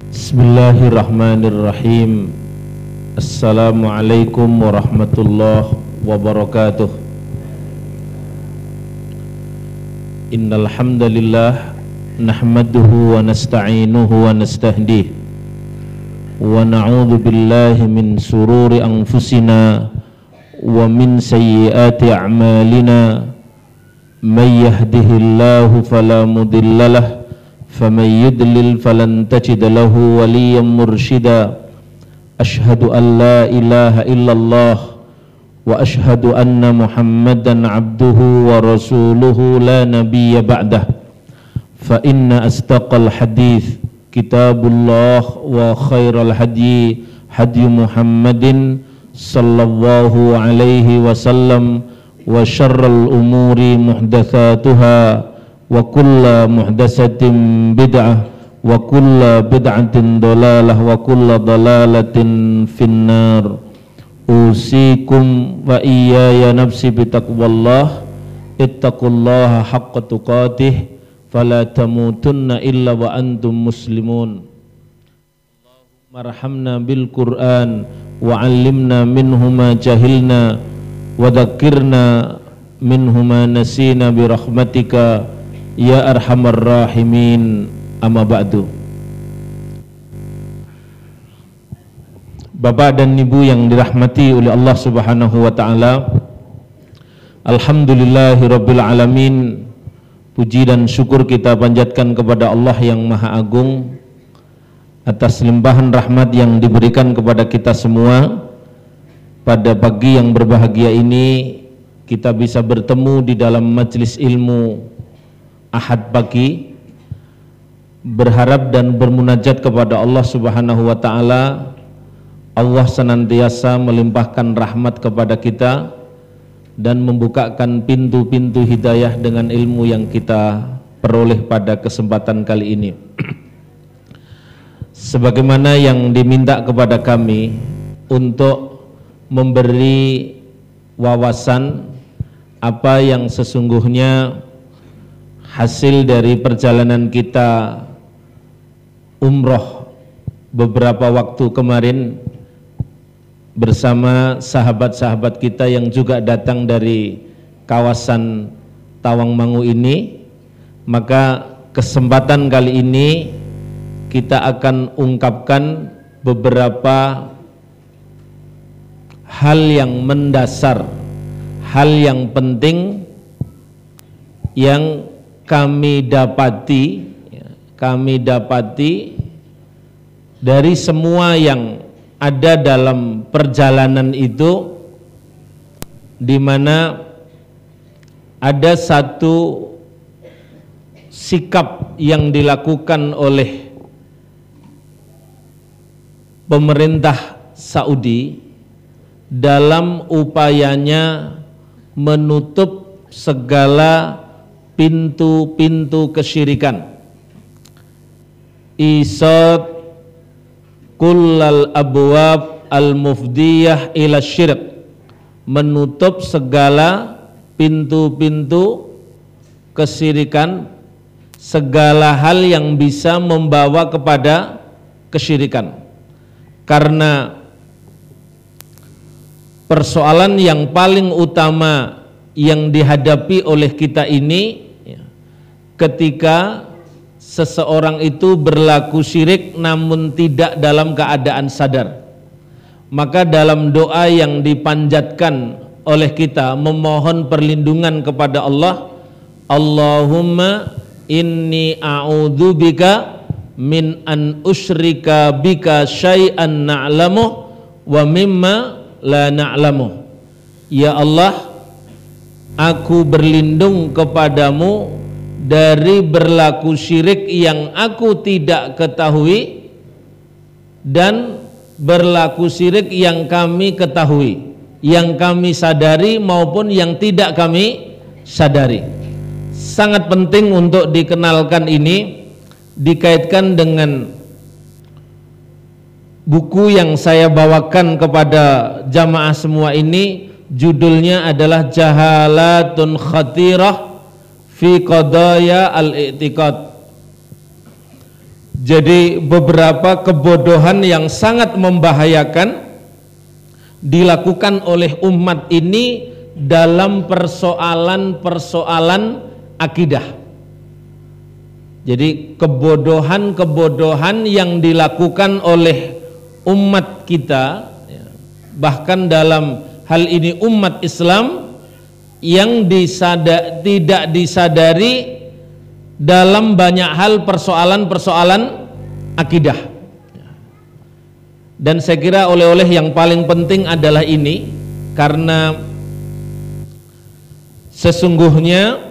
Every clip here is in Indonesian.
Bismillahirrahmanirrahim. Assalamualaikum warahmatullahi wabarakatuh. Innal hamdalillah nahmaduhu wa nasta'inuhu wa nastahdihi wa na'udzu billahi min sururi anfusina wa min sayyiati a'malina. May yahdihillahu fala mudhillalah فمن يضلل فلن تجد له وليا مرشدا أشهد أن لا إله إلا الله وأشهد أن محمدا عبده ورسوله لا نبي بعده فإن أصدق الحديث كتاب الله وخير الهدي هدي محمد صلى الله عليه وسلم وشر الأمور محدثاتها wa kulla muhdatsatin bid'ah wa kulla bid'atin dhalalah wa kulla dhalalatin finnar. Usikum wa iyaya nafsi bitaqwallah ittaqullaha haqqa tuqatih fala tamutunna illa wa antum muslimun. Allahumma arhamna bil Qur'an wa 'allimna minhu ma jahilna wa dhakkirna minhu ma nasina bi rahmatika ya arhamar rahimin. Amma ba'du. Bapak dan Ibu yang dirahmati oleh Allah Subhanahu wa taala, alhamdulillahirabbil alamin. Puji dan syukur kita panjatkan kepada Allah yang Maha Agung atas limpahan rahmat yang diberikan kepada kita semua. Pada pagi yang berbahagia ini kita bisa bertemu di dalam majelis ilmu Ahad pagi, berharap dan bermunajat kepada Allah Subhanahu wa taala. Allah senantiasa melimpahkan rahmat kepada kita dan membukakan pintu-pintu hidayah dengan ilmu yang kita peroleh pada kesempatan kali ini. Sebagaimana yang diminta kepada kami untuk memberi wawasan apa yang sesungguhnya hasil dari perjalanan kita umroh beberapa waktu kemarin bersama sahabat-sahabat kita yang juga datang dari kawasan Tawangmangu ini, maka kesempatan kali ini kita akan ungkapkan beberapa hal yang mendasar, hal yang penting yang kami dapati dari semua yang ada dalam perjalanan itu, di mana ada satu sikap yang dilakukan oleh pemerintah Saudi dalam upayanya menutup segala pintu-pintu kesyirikan. Isad kullal abwab al-mufdiyah ila syirk, menutup segala pintu-pintu kesyirikan, segala hal yang bisa membawa kepada kesyirikan. Karena persoalan yang paling utama yang dihadapi oleh kita ini ketika seseorang itu berlaku syirik namun tidak dalam keadaan sadar, maka dalam doa yang dipanjatkan oleh kita memohon perlindungan kepada Allah, Allahumma inni a'udzubika min an usyrika bika syai'an na'lamuh wa mimma la na'lamuh. Ya Allah, aku berlindung kepadamu dari berlaku syirik yang aku tidak ketahui dan berlaku syirik yang kami ketahui, yang kami sadari maupun yang tidak kami sadari. Sangat penting untuk dikenalkan ini, dikaitkan dengan buku yang saya bawakan kepada jamaah semua ini. Judulnya adalah Jahalatun Khatirah fi Qadaya al-I'tiqad. Jadi beberapa kebodohan yang sangat membahayakan dilakukan oleh umat ini dalam persoalan-persoalan akidah. Jadi kebodohan-kebodohan yang dilakukan oleh umat kita, bahkan dalam hal ini umat Islam, yang tidak disadari dalam banyak hal persoalan-persoalan akidah. Dan saya kira oleh-oleh yang paling penting adalah ini, karena sesungguhnya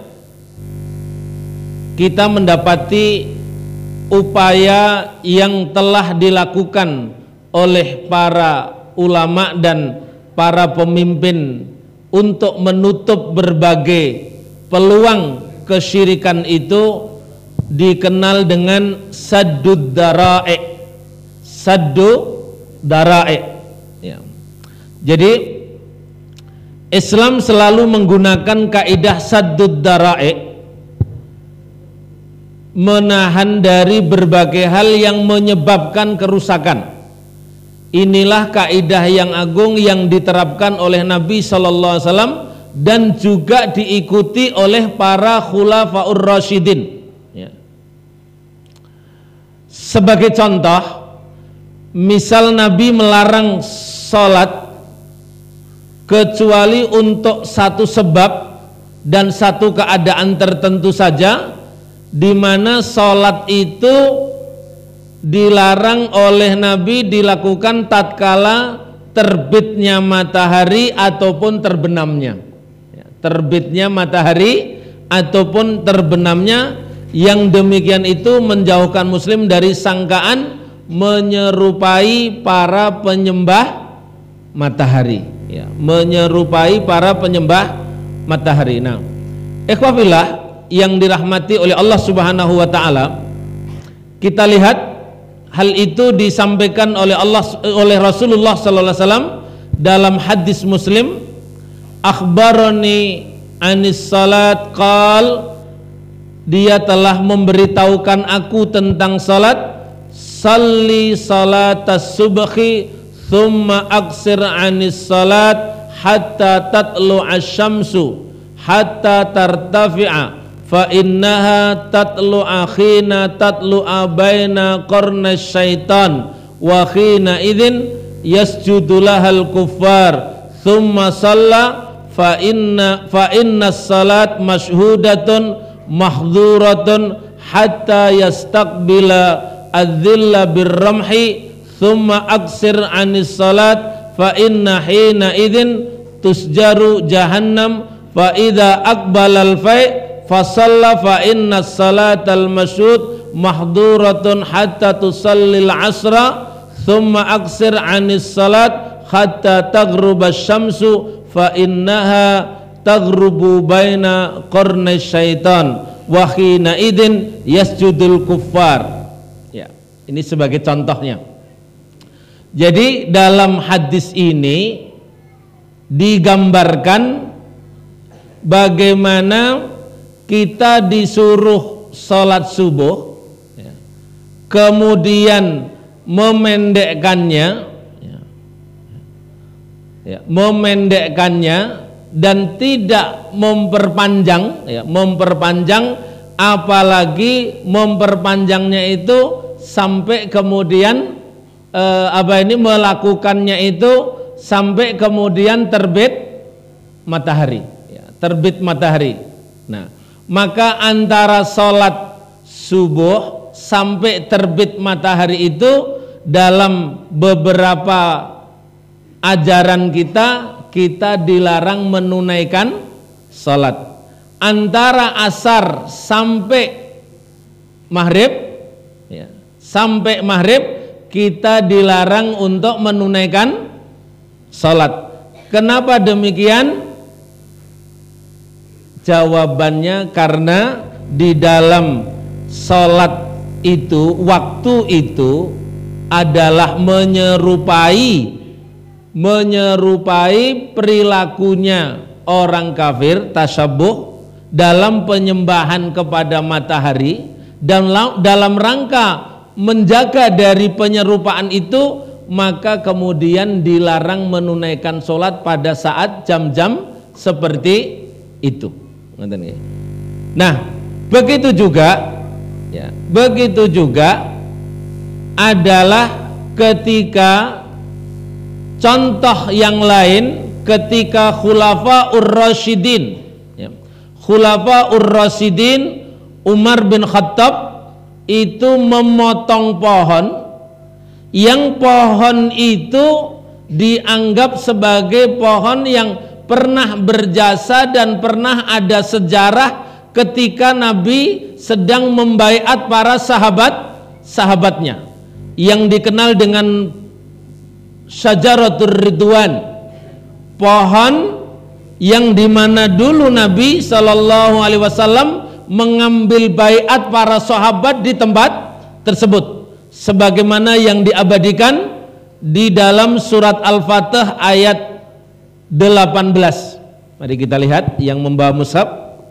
kita mendapati upaya yang telah dilakukan oleh para ulama dan para pemimpin untuk menutup berbagai peluang kesyirikan itu dikenal dengan saddud dara'i. Ya. Jadi Islam selalu menggunakan kaidah saddud dara'i, menahan dari berbagai hal yang menyebabkan kerusakan. Inilah kaidah yang agung yang diterapkan oleh Nabi sallallahu alaihi wasallam dan juga diikuti oleh para khulafaur rasyidin. Ya. Sebagai contoh, misal Nabi melarang sholat kecuali untuk satu sebab dan satu keadaan tertentu saja, di mana sholat itu dilarang oleh Nabi dilakukan tatkala terbitnya matahari ataupun terbenamnya. Terbitnya matahari ataupun terbenamnya, yang demikian itu menjauhkan muslim dari sangkaan menyerupai para penyembah matahari, ya, menyerupai para penyembah matahari. Nah, ikhwafillah yang dirahmati oleh Allah Subhanahu wa taala, kita lihat hal itu disampaikan oleh Rasulullah sallallahu alaihi wasallam dalam hadis Muslim, akhbarani anis salat qal, dia telah memberitahukan aku tentang salat, salli salatas subhi thumma aksir anis salat hatta tatlu asyamsu hatta tartafi'a fa innaha tatlu'a khina tatlu'a baina qarna syaitan wa khina idzin yasjudu lahal kuffar thumma shalla fa inna salat mashhudatun mahdhuratun hatta yastaqbila adzilla birramhi thumma aksir anis salat fa inna hina idzin tusjaru jahannam fa idza aqbalal fai fasalla fa inna salatal masyhud mahdhuratun hatta tusallil asra thumma aksir anis salat hatta taghruba syamsu fa innaha taghrubu baina qarnay syaitan wa khina idin yasjudul kuffar. Ya, ini sebagai contohnya. Jadi dalam hadis ini digambarkan bagaimana kita disuruh sholat subuh, ya, kemudian memendekkannya, memendekkannya dan tidak memperpanjang, memperpanjang, apalagi memperpanjangnya itu sampai kemudian melakukannya itu sampai kemudian terbit matahari, terbit matahari. Nah, maka antara sholat subuh sampai terbit matahari itu dalam beberapa ajaran kita dilarang menunaikan sholat. Antara asar sampai maghrib, ya, sampai maghrib kita dilarang untuk menunaikan sholat. Kenapa demikian? Jawabannya karena di dalam sholat itu, waktu itu adalah menyerupai perilakunya orang kafir, tasyabbuh dalam penyembahan kepada matahari, dan dalam rangka menjaga dari penyerupaan itu, maka kemudian dilarang menunaikan sholat pada saat jam-jam seperti itu. Nah, begitu juga adalah ketika contoh yang lain, ketika Khulafaur Rasyidin, Khulafaur Rasyidin Umar bin Khattab itu memotong pohon, yang pohon itu dianggap sebagai pohon yang pernah berjasa dan pernah ada sejarah ketika Nabi sedang membaiat para sahabatnya yang dikenal dengan Syajaratul Ridwan, pohon yang dimana dulu Nabi SAW mengambil baiat para sahabat di tempat tersebut, sebagaimana yang diabadikan di dalam surat Al-Fatih ayat 18. Mari kita lihat yang membawa mushaf.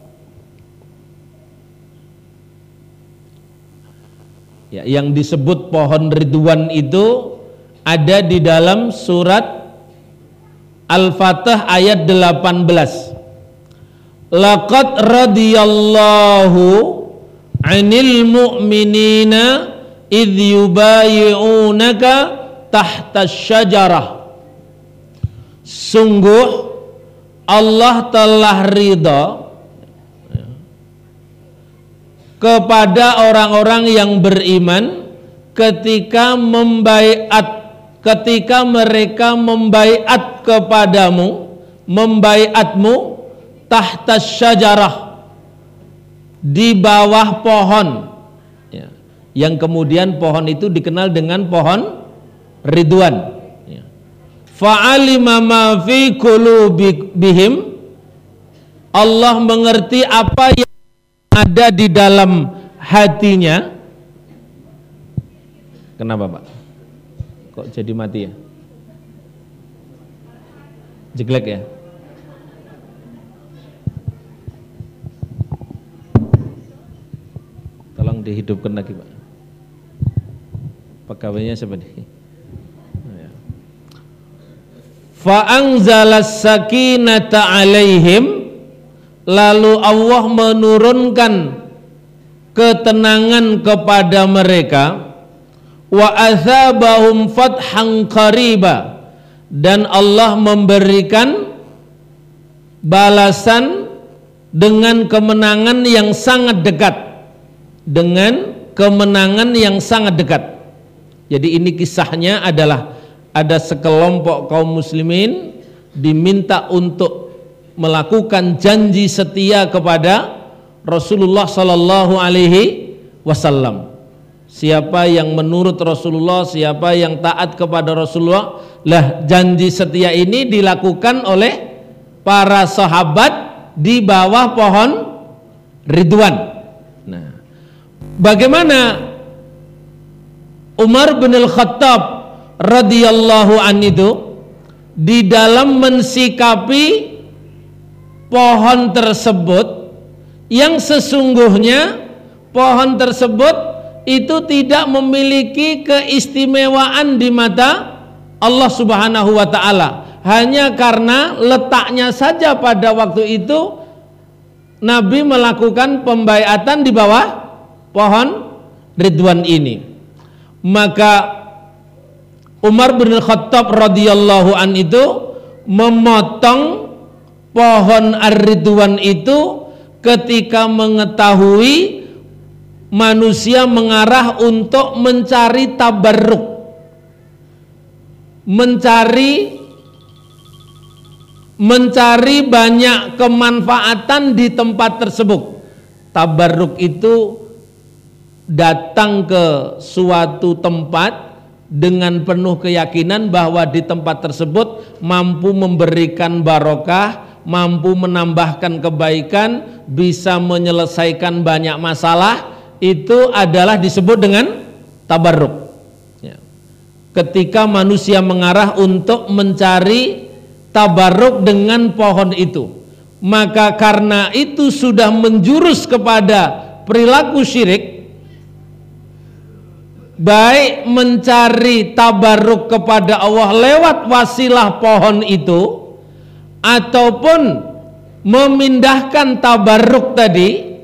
Ya, yang disebut pohon Ridwan itu ada di dalam surat Al-Fatih ayat 18. Laqad radiyallahu 'anil mu'minina idh yubayi'unaka tahta syajarah. Sungguh Allah telah ridha kepada orang-orang yang beriman ketika mereka membaiat kepadamu, membaiatmu tahta syajarah, di bawah pohon, yang kemudian pohon itu dikenal dengan pohon Ridwan. Fa'alima ma fi qulubihim, Allah mengerti apa yang ada di dalam hatinya. Kenapa Pak? Kok jadi mati ya? Jeglek ya? Tolong dihidupkan lagi Pak. Pegawainya siapa nih? Fa'anzalas sakinata alaihim, lalu Allah menurunkan ketenangan kepada mereka. Wa athabahum fathan qariba, dan Allah memberikan balasan dengan kemenangan yang sangat dekat, dengan kemenangan yang sangat dekat. Jadi ini kisahnya adalah ada sekelompok kaum muslimin diminta untuk melakukan janji setia kepada Rasulullah sallallahu alaihi wasallam. Siapa yang menurut Rasulullah, siapa yang taat kepada Rasulullah, lah janji setia ini dilakukan oleh para sahabat di bawah pohon Ridwan. Nah, bagaimana Umar bin Al-Khattab radhiyallahu anhu itu di dalam mensikapi pohon tersebut, yang sesungguhnya pohon tersebut itu tidak memiliki keistimewaan di mata Allah Subhanahu wa ta'ala, hanya karena letaknya saja pada waktu itu Nabi melakukan pembaiatan di bawah pohon Ridwan ini. Maka Umar bin Khattab radhiyallahu an itu memotong pohon Ar-Ridwan itu ketika mengetahui manusia mengarah untuk mencari tabarruk, mencari banyak kemanfaatan di tempat tersebut. Tabarruk itu datang ke suatu tempat dengan penuh keyakinan bahwa di tempat tersebut mampu memberikan barokah, mampu menambahkan kebaikan, bisa menyelesaikan banyak masalah. Itu adalah disebut dengan tabarruk. Ketika manusia mengarah untuk mencari tabarruk dengan pohon itu, maka karena itu sudah menjurus kepada perilaku syirik, baik mencari tabarruk kepada Allah lewat wasilah pohon itu, ataupun memindahkan tabarruk tadi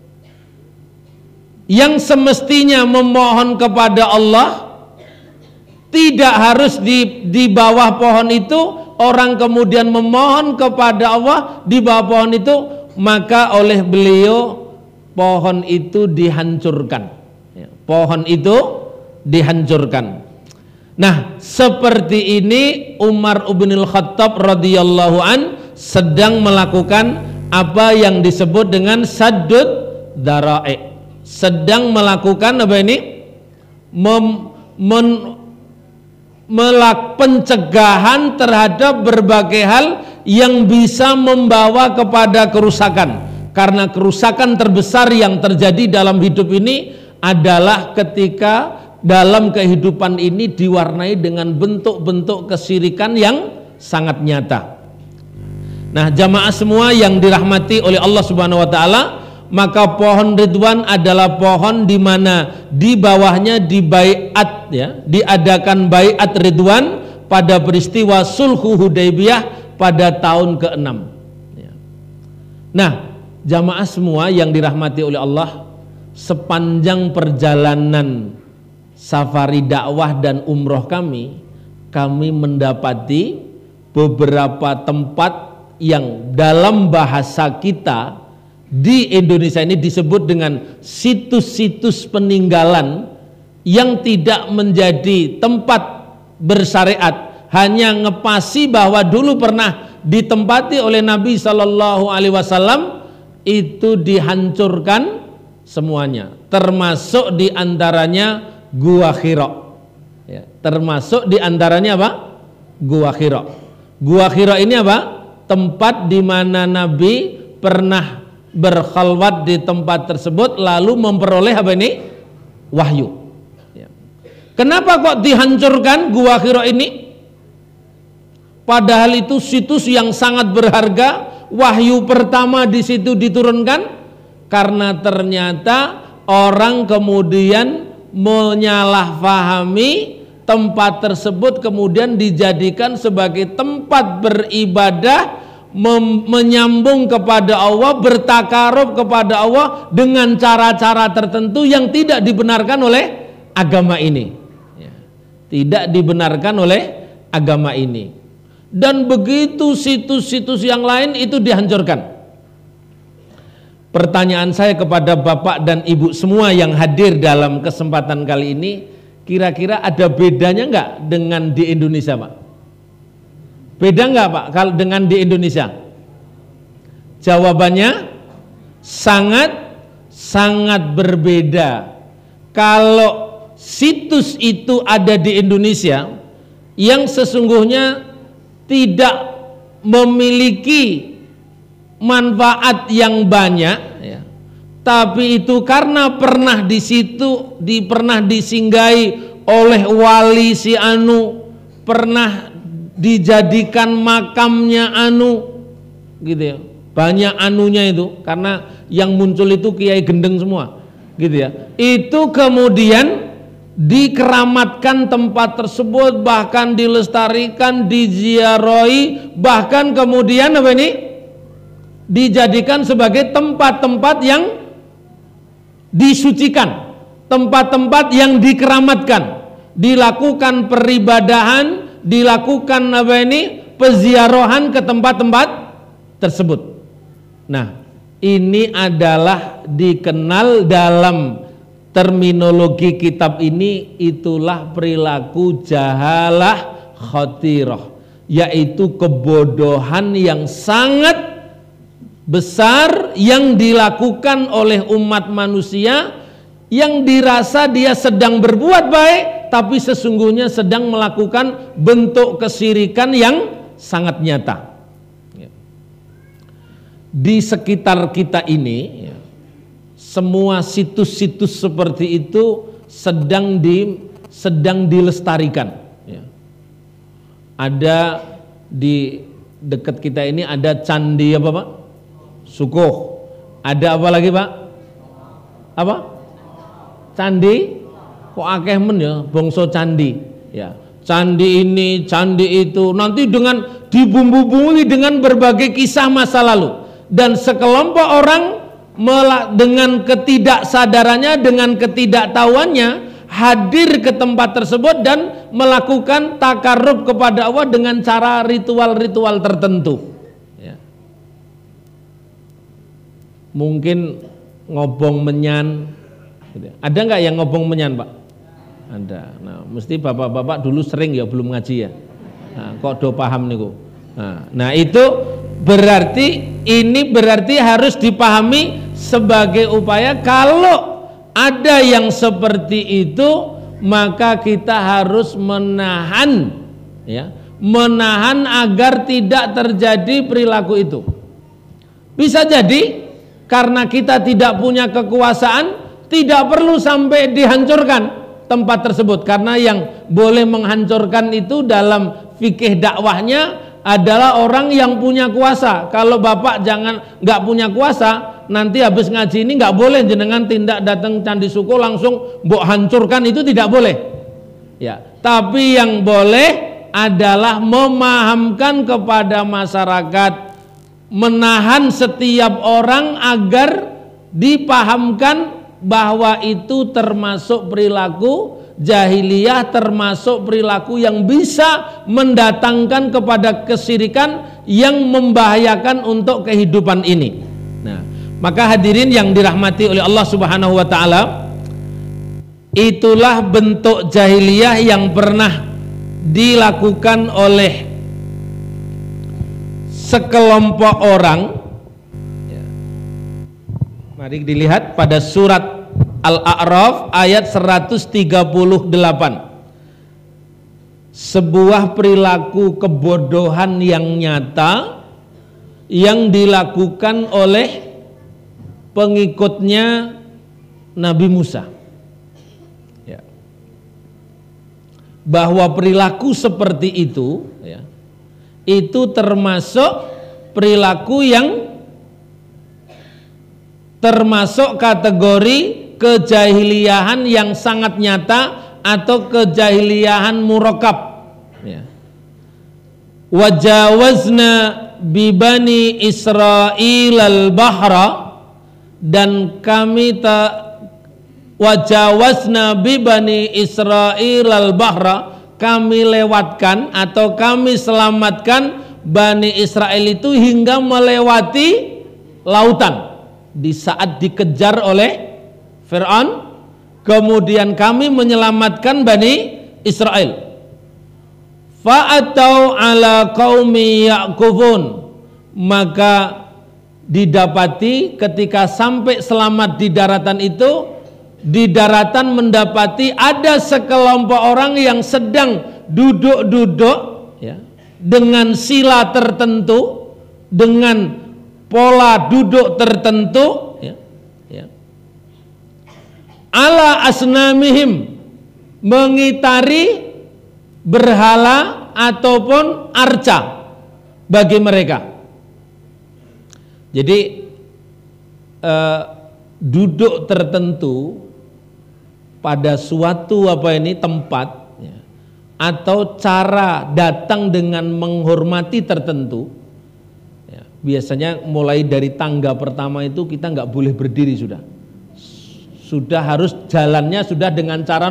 yang semestinya memohon kepada Allah, tidak harus di bawah pohon itu orang kemudian memohon kepada Allah di bawah pohon itu, maka oleh beliau pohon itu dihancurkan. Pohon itu dihancurkan. Nah, seperti ini Umar bin Khattab radhiyallahu an sedang melakukan apa yang disebut dengan saddud dzara'i. Sedang melakukan apa ini? Pencegahan terhadap berbagai hal yang bisa membawa kepada kerusakan. Karena kerusakan terbesar yang terjadi dalam hidup ini adalah ketika dalam kehidupan ini diwarnai dengan bentuk-bentuk kesyirikan yang sangat nyata. Nah, jamaah semua yang dirahmati oleh Allah Subhanahu wa taala, maka pohon Ridwan adalah pohon di mana di bawahnya dibaiat, ya, diadakan baiat Ridwan pada peristiwa Sulhu Hudaybiyah pada tahun ke-6. Ya. Nah, jamaah semua yang dirahmati oleh Allah, sepanjang perjalanan safari dakwah dan umroh kami mendapati beberapa tempat yang dalam bahasa kita di Indonesia ini disebut dengan situs-situs peninggalan yang tidak menjadi tempat bersyariat, hanya ngepasi bahwa dulu pernah ditempati oleh Nabi Shallallahu Alaihi Wasallam, itu dihancurkan semuanya, termasuk diantaranya Gua Hira. Ya, termasuk diantaranya apa? Gua Hira. Gua Hira ini apa? Tempat di mana Nabi pernah berkhalwat di tempat tersebut lalu memperoleh apa ini? Wahyu. Ya. Kenapa kok dihancurkan Gua Hira ini? Padahal itu situs yang sangat berharga, wahyu pertama di situ diturunkan, karena ternyata orang kemudian menyalahfahami tempat tersebut, kemudian dijadikan sebagai tempat beribadah, menyambung kepada Allah, bertakarub kepada Allah dengan cara-cara tertentu yang tidak dibenarkan oleh agama ini. Ya, tidak dibenarkan oleh agama ini. Dan begitu situs-situs yang lain itu dihancurkan. Pertanyaan saya kepada Bapak dan Ibu semua yang hadir dalam kesempatan kali ini, kira-kira ada bedanya enggak dengan di Indonesia, Pak? Beda enggak, Pak, kalau dengan di Indonesia? Jawabannya sangat berbeda. Kalau situs itu ada di Indonesia yang sesungguhnya tidak memiliki manfaat yang banyak, ya, tapi itu karena pernah di situ, pernah disinggahi oleh wali si anu, pernah dijadikan makamnya anu, gitu ya. Banyak anunya itu, karena yang muncul itu kiai gendeng semua, gitu ya. Itu kemudian dikeramatkan tempat tersebut, bahkan dilestarikan, diziarahi, bahkan kemudian apa ini? Dijadikan sebagai tempat-tempat yang disucikan, tempat-tempat yang dikeramatkan, dilakukan peribadahan, dilakukan apa ini? Peziarahan ke tempat-tempat tersebut. Nah, ini adalah dikenal dalam terminologi kitab ini, itulah perilaku jahalah khatirah, yaitu kebodohan yang sangat besar yang dilakukan oleh umat manusia, yang dirasa dia sedang berbuat baik, tapi sesungguhnya sedang melakukan bentuk kesyirikan yang sangat nyata. Di sekitar kita ini, semua situs-situs seperti itu sedang dilestarikan. Ada di dekat kita ini ada candi apa, Pak? Sukuh. Ada apa lagi, Pak? Apa? Candi kok akeh men ya bangsa candi ya. Candi ini, candi itu, nanti dengan dibumbu-bumbui dengan berbagai kisah masa lalu, dan sekelompok orang dengan ketidaksadarannya, dengan ketidaktahuannya hadir ke tempat tersebut dan melakukan takarrub kepada Allah dengan cara ritual-ritual tertentu ya. Mungkin ngobong menyan, ada nggak yang ngobong menyan Pak? Ada. Nah, mesti bapak-bapak dulu sering ya belum ngaji ya. Nah, kok do paham niku. Nah, itu berarti harus dipahami sebagai upaya kalau ada yang seperti itu maka kita harus menahan ya, menahan agar tidak terjadi perilaku itu. Bisa jadi karena kita tidak punya kekuasaan, tidak perlu sampai dihancurkan tempat tersebut, karena yang boleh menghancurkan itu dalam fikih dakwahnya adalah orang yang punya kuasa. Kalau bapak nggak punya kuasa, nanti habis ngaji ini nggak boleh jenengan tindak datang Candi Suko langsung mbok hancurkan, itu tidak boleh ya. Tapi yang boleh adalah memahamkan kepada masyarakat, menahan setiap orang agar dipahamkan bahwa itu termasuk perilaku jahiliyah, termasuk perilaku yang bisa mendatangkan kepada kesyirikan yang membahayakan untuk kehidupan ini. Nah, maka hadirin yang dirahmati oleh Allah Subhanahu wa taala, itulah bentuk jahiliyah yang pernah dilakukan oleh sekelompok orang. Mari dilihat pada surat Al-A'raf ayat 138. Sebuah perilaku kebodohan yang nyata yang dilakukan oleh pengikutnya Nabi Musa ya. Bahwa perilaku seperti itu ya, itu termasuk perilaku yang termasuk kategori kejahiliahan yang sangat nyata atau kejahiliahan murakab ya. Wajawazna bibani Israil al-bahra, dan kami wajawazna bibani Israil al-bahra, kami lewatkan atau kami selamatkan Bani Israel itu hingga melewati lautan di saat dikejar oleh Fir'aun, kemudian kami menyelamatkan Bani Israel. Fa'atau ala qaumi ya'kufun, maka didapati ketika sampai selamat di daratan itu, di daratan mendapati ada sekelompok orang yang sedang duduk-duduk ya, dengan sila tertentu, dengan pola duduk tertentu ya, ya. Ala asnamihim, mengitari berhala ataupun arca bagi mereka. Jadi duduk tertentu pada suatu tempat ya, atau cara datang dengan menghormati tertentu. Biasanya mulai dari tangga pertama itu kita nggak boleh berdiri, sudah harus jalannya sudah dengan cara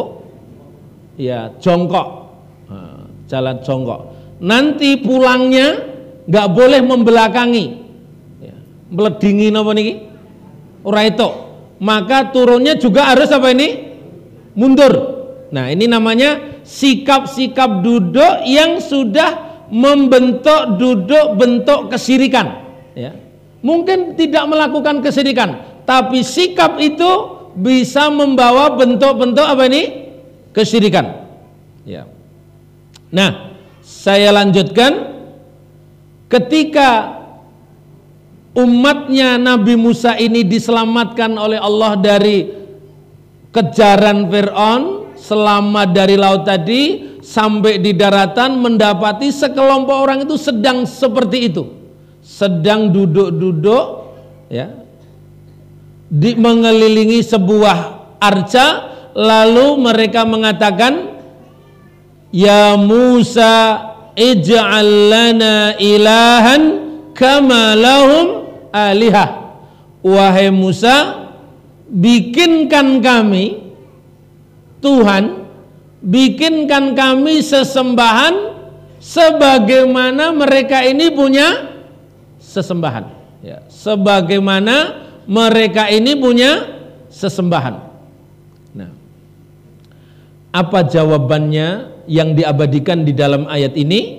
ya jongkok, jalan jongkok. Nanti pulangnya nggak boleh membelakangi, ya, meledingi ora itu. Maka turunnya juga harus mundur. Nah, ini namanya sikap-sikap duduk yang sudah membentuk duduk bentuk kesyirikan ya. Mungkin tidak melakukan kesyirikan, tapi sikap itu bisa membawa bentuk-bentuk kesyirikan ya. Nah, saya lanjutkan. Ketika umatnya Nabi Musa ini diselamatkan oleh Allah dari kejaran Fir'aun, selamat dari laut tadi, sampai di daratan mendapati sekelompok orang itu sedang seperti itu, sedang duduk-duduk ya, mengelilingi sebuah arca lalu mereka mengatakan, ya Musa ij'al lana ilahan kama lahum alihah. Wahai Musa, bikinkan kami Tuhan, bikinkan kami sesembahan sebagaimana mereka ini punya sesembahan, ya, sebagaimana mereka ini punya sesembahan. Nah, apa jawabannya yang diabadikan di dalam ayat ini?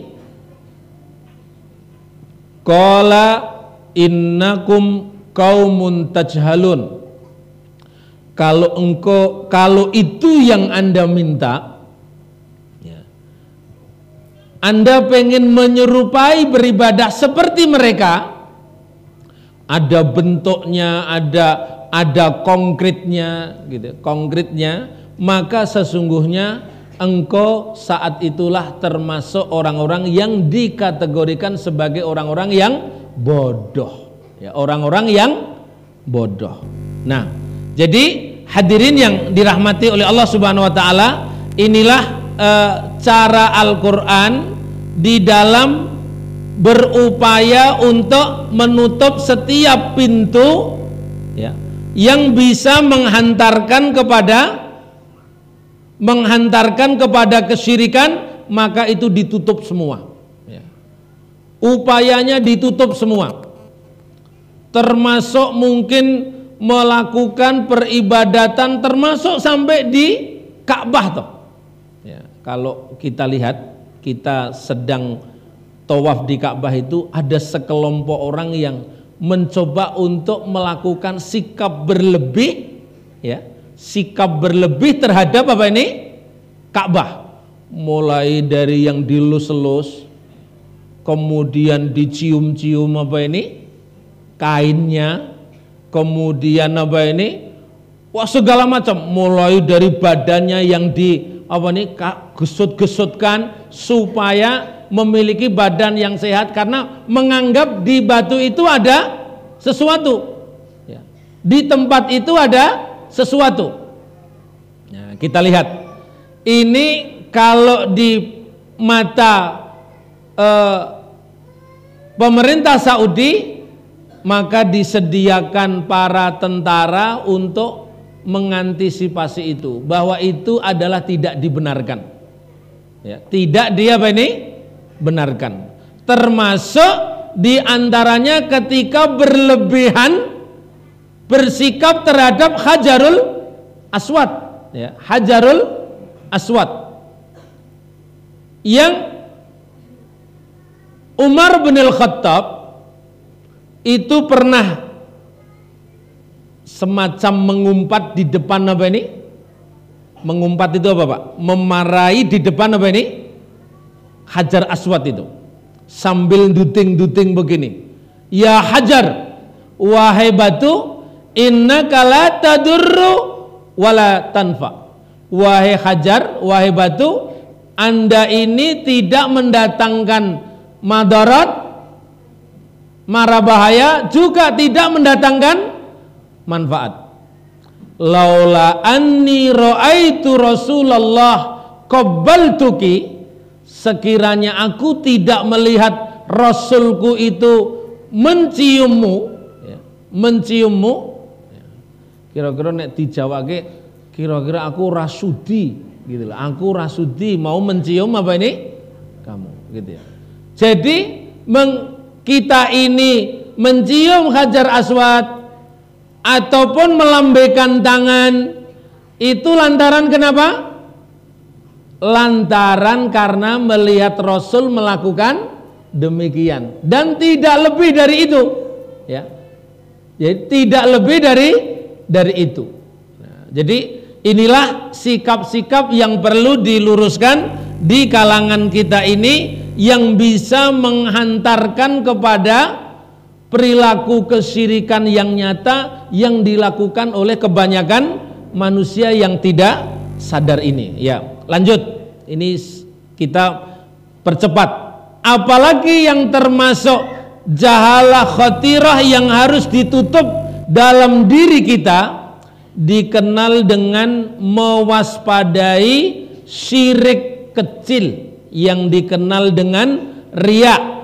Qala innakum qaumun tajhalun. Kalau itu yang Anda minta, ya, Anda pengen menyerupai beribadah seperti mereka, ada bentuknya, ada konkretnya, gitu, konkretnya, maka sesungguhnya engkau saat itulah termasuk orang-orang yang dikategorikan sebagai orang-orang yang bodoh, ya, orang-orang yang bodoh. Nah, jadi hadirin yang dirahmati oleh Allah Subhanahu wa taala, inilah cara Al-Qur'an di dalam berupaya untuk menutup setiap pintu, ya, yang bisa menghantarkan kepada kesyirikan, maka itu ditutup semua, ya. Upayanya ditutup semua, termasuk mungkin melakukan peribadatan, termasuk sampai di Ka'bah toh. Ya, kalau kita lihat, kita sedang tawaf di Ka'bah itu ada sekelompok orang yang mencoba untuk melakukan sikap berlebih, ya, sikap berlebih terhadap apa ini? Ka'bah. Mulai dari yang dilus-lus, kemudian dicium-cium apa ini? Kainnya, kemudian apa ini? Wah, segala macam, mulai dari badannya yang di apa nih, gesut-gesutkan supaya memiliki badan yang sehat, karena menganggap di batu itu ada sesuatu, ya, di tempat itu ada sesuatu. Nah, kita lihat ini kalau di mata pemerintah Saudi, maka disediakan para tentara untuk mengantisipasi itu, bahwa itu adalah tidak dibenarkan, ya, tidak dia apa ini? Benarkan. Termasuk diantaranya ketika berlebihan bersikap terhadap Hajarul Aswad, ya, Hajarul Aswad, yang Umar bin Al-Khattab itu pernah semacam mengumpat di depan apa ini? Mengumpat itu apa, Pak? Memarahi di depan apa ini? Hajar Aswad itu, sambil duting-duting begini, ya Hajar, wahai batu, innaka la tadurru wala tanfa. Wahai Hajar, wahai batu, Anda ini tidak mendatangkan madarat, mara bahaya, juga tidak mendatangkan manfaat. Laula anni ra'aitu Rasulullah qabbaltuki, sekiranya aku tidak melihat Rasulku itu menciummu, ya, menciummu, ya. Kira-kira nek dijawake, kira-kira aku rasudi, gitu lah. Aku rasudi mau mencium apa ini? Kamu, gitu ya. Jadi kita ini mencium Hajar Aswad ataupun melambaikan tangan itu lantaran kenapa? Lantaran karena melihat Rasul melakukan demikian, dan tidak lebih dari itu, ya. Jadi tidak lebih dari itu. Nah, jadi inilah sikap-sikap yang perlu diluruskan di kalangan kita ini, yang bisa menghantarkan kepada perilaku kesyirikan yang nyata yang dilakukan oleh kebanyakan manusia yang tidak sadar ini. Ya. Lanjut, ini kita percepat. Apalagi yang termasuk jahalah khatirah yang harus ditutup dalam diri kita, dikenal dengan mewaspadai syirik kecil yang dikenal dengan riya,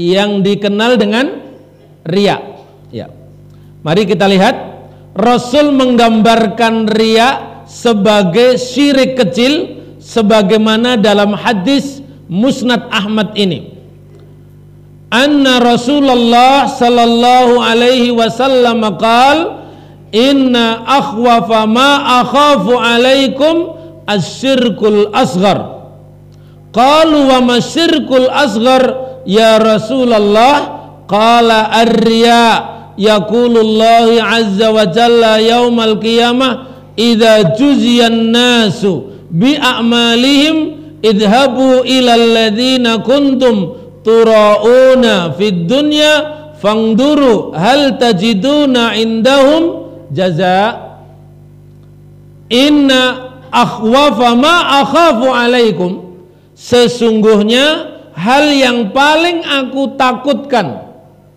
ya. Mari kita lihat, Rasul menggambarkan riya sebagai syirik kecil sebagaimana dalam hadis Musnad Ahmad ini. Anna Rasulullah sallallahu alaihi wasallam qaal inna akhwafa ma akhafu alaikum asyirkul asghar. Qalu wa ma syirkul asghar ya Rasulullah? Qala ar-riya. Yaqulullahu azza wa jalla yaumal qiyamah idza juziyan nasu bi a'malihim idhabu ilal ladzina kuntum tura'una fid dunya fangduru hal tajiduna indahum jaza. Inna akhwafa ma akhafu alaikum, sesungguhnya hal yang paling aku takutkan,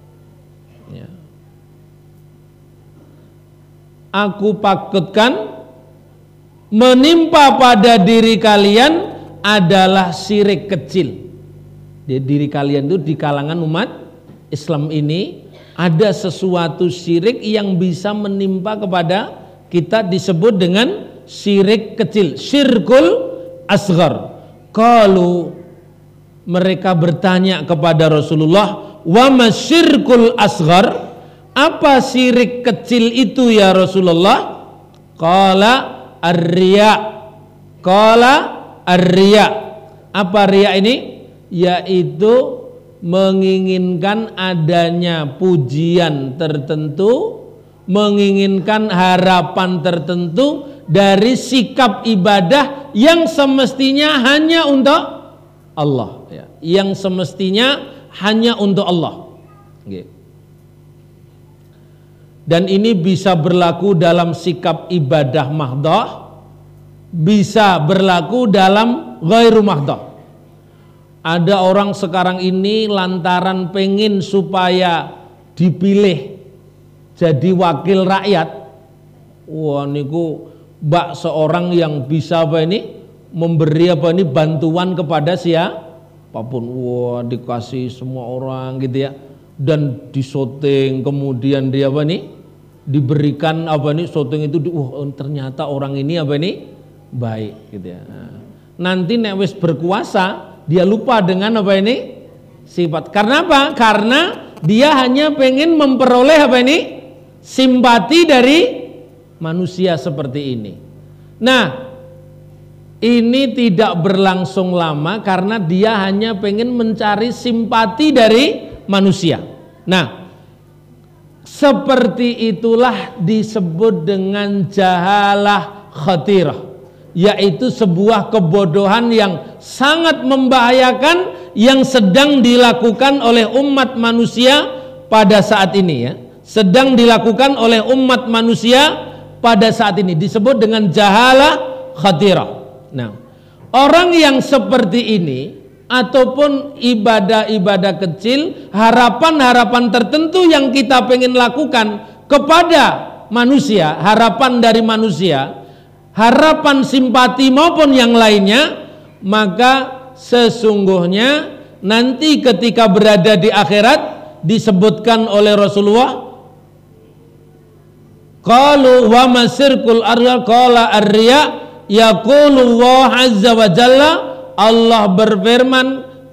aku takutkan menimpa pada diri kalian adalah syirik kecil. Di diri kalian itu, di kalangan umat Islam ini ada sesuatu syirik yang bisa menimpa kepada kita, disebut dengan syirik kecil, syirkul asghar. Kalau mereka bertanya kepada Rasulullah, wa masyirkul asghar, apa syirik kecil itu ya Rasulullah? Qala ar-riya. Qala ar-riya. Apa riya ini? Yaitu menginginkan adanya pujian tertentu, menginginkan harapan tertentu dari sikap ibadah yang semestinya hanya untuk Allah, ya. Yang semestinya hanya untuk Allah. Dan ini bisa berlaku dalam sikap ibadah mahdoh, bisa berlaku dalam ghairu mahdoh. Ada orang sekarang ini lantaran pengen supaya dipilih jadi wakil rakyat, wah niku bak seorang yang bisa apa ini memberi apa ini bantuan kepada siapapun, wah dikasih semua orang gitu ya, dan disoting, kemudian dia apa nih diberikan apa nih syuting itu, ternyata orang ini apa ini baik gitu ya. Nanti nek wis berkuasa dia lupa dengan apa ini sifat. Karena apa? Karena dia hanya pengen memperoleh apa ini simpati dari manusia seperti ini. Nah, ini tidak berlangsung lama karena dia hanya pengen mencari simpati dari manusia. Nah, seperti itulah disebut dengan jahalah khatirah, yaitu sebuah kebodohan yang sangat membahayakan yang sedang dilakukan oleh umat manusia pada saat ini, ya. Sedang dilakukan oleh umat manusia pada saat ini, disebut dengan jahalah khatirah. Nah, orang yang seperti ini ataupun ibadah-ibadah kecil, harapan-harapan tertentu yang kita pengen lakukan kepada manusia, harapan dari manusia, harapan simpati maupun yang lainnya, maka sesungguhnya nanti ketika berada di akhirat disebutkan oleh Rasulullah, qalu wa masirkul arya qala ar-riya yaqulu Allah azza wa jalla, Allah berfirman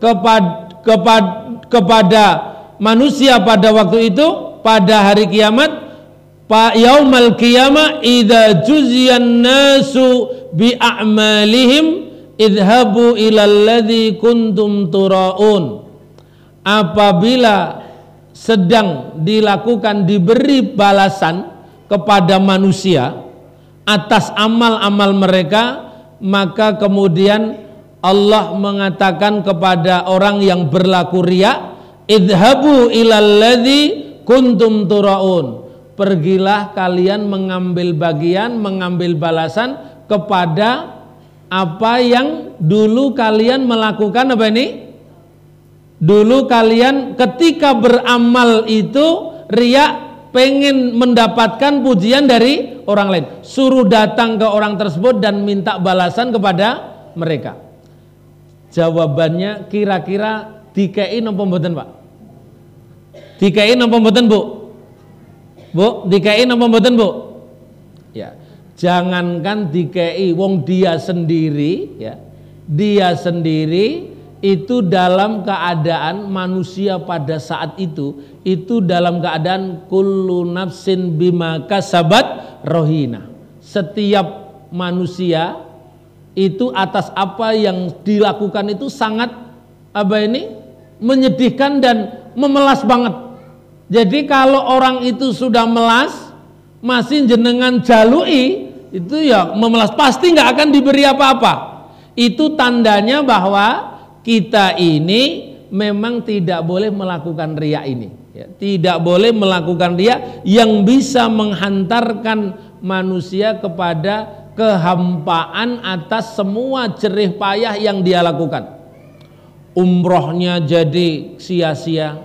kepada manusia pada waktu itu, pada hari kiamat, yaumal qiyamah idza juziyan nasu bi a'malihim idhabu ilal ladzi kuntum turaun. Apabila sedang dilakukan, diberi balasan kepada manusia atas amal-amal mereka, maka kemudian Allah mengatakan kepada orang yang berlaku riya, idhabu ilal ladzi kuntum turaun, pergilah kalian mengambil bagian, mengambil balasan kepada apa yang dulu kalian melakukan apa ini? Dulu kalian ketika beramal itu riya, pengen mendapatkan pujian dari orang lain, suruh datang ke orang tersebut dan minta balasan kepada mereka. Jawabannya kira-kira dikei napa mboten, Pak? Dikei napa mboten, Bu? Bu, dikei napa mboten, Bu? Ya. Jangankan dikei, wong dia sendiri ya. Dia sendiri itu dalam keadaan manusia pada saat itu dalam keadaan kullu nafsin bima kasabat rohina. Setiap manusia itu atas apa yang dilakukan itu sangat menyedihkan dan memelas banget. Jadi kalau orang itu sudah melas masih jenengan jalui, itu ya memelas, pasti nggak akan diberi apa-apa. Itu tandanya bahwa kita ini memang tidak boleh melakukan riya ini ya. Tidak boleh melakukan riya yang bisa menghantarkan manusia kepada kehampaan atas semua jerih payah yang dia lakukan. Umrohnya jadi sia-sia,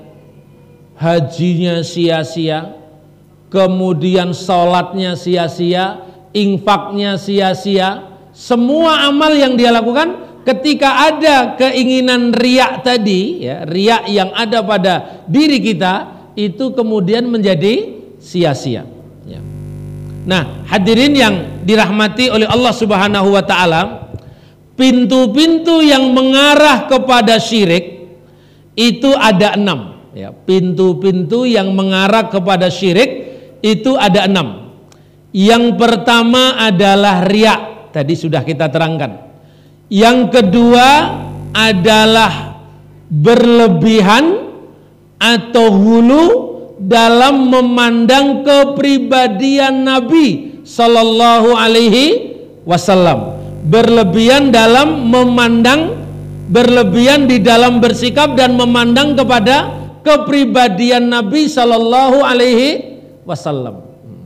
hajinya sia-sia, kemudian sholatnya sia-sia, infaknya sia-sia, semua amal yang dia lakukan ketika ada keinginan riya tadi ya, riya yang ada pada diri kita itu kemudian menjadi sia-sia ya. Nah, hadirin yang dirahmati oleh Allah Subhanahu wa taala, pintu-pintu yang mengarah kepada syirik itu ada 6 ya. Pintu-pintu yang mengarah kepada syirik itu ada 6. Yang pertama adalah riya, tadi sudah kita terangkan. Yang kedua adalah berlebihan atau hulu dalam memandang kepribadian Nabi Sallallahu Alaihi Wasallam. Berlebihan dalam memandang, berlebihan di dalam bersikap dan memandang kepada kepribadian Nabi Sallallahu Alaihi Wasallam.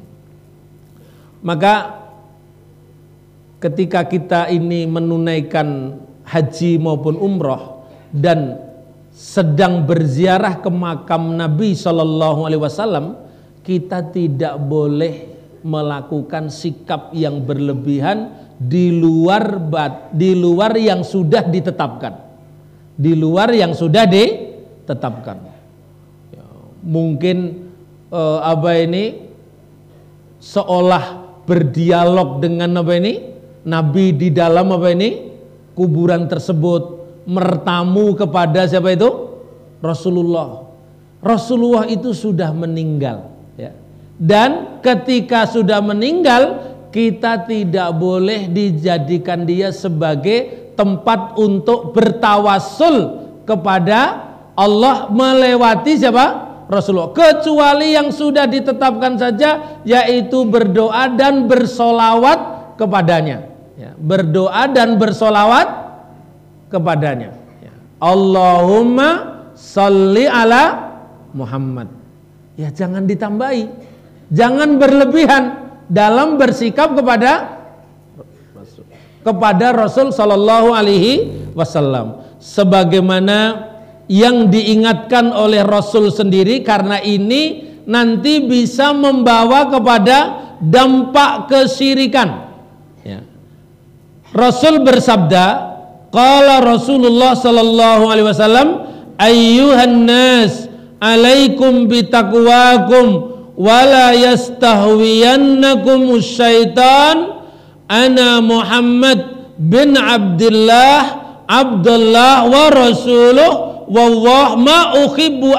Maka ketika kita ini menunaikan haji maupun umroh dan sedang berziarah ke makam Nabi Sallallahu Alaihi Wasallam, kita tidak boleh melakukan sikap yang berlebihan di luar yang sudah ditetapkan, di luar yang sudah ditetapkan. Ya, mungkin seolah berdialog dengan Nabi di dalam kuburan tersebut, mertamu kepada siapa itu? Rasulullah. Rasulullah itu sudah meninggal ya. Dan ketika sudah meninggal, kita tidak boleh dijadikan dia sebagai tempat untuk bertawassul kepada Allah melewati siapa? Rasulullah. Kecuali yang sudah ditetapkan saja, yaitu berdoa dan bersolawat kepadanya ya. Berdoa dan bersolawat kepadanya ya. Allahumma sholli ala Muhammad ya, jangan ditambahi, jangan berlebihan dalam bersikap kepada Rasul Sallallahu Alaihi Wasallam, sebagaimana yang diingatkan oleh Rasul sendiri, karena ini nanti bisa membawa kepada dampak kesyirikan ya. Rasul bersabda, qala Rasulullah Sallallahu Alaihi Wasallam, ayyuhan nas alaikum bitaqwakum wala yastahwiyannakumus syaitan, ana Muhammad bin Abdullah wa rasuluh wallah ma uhibbu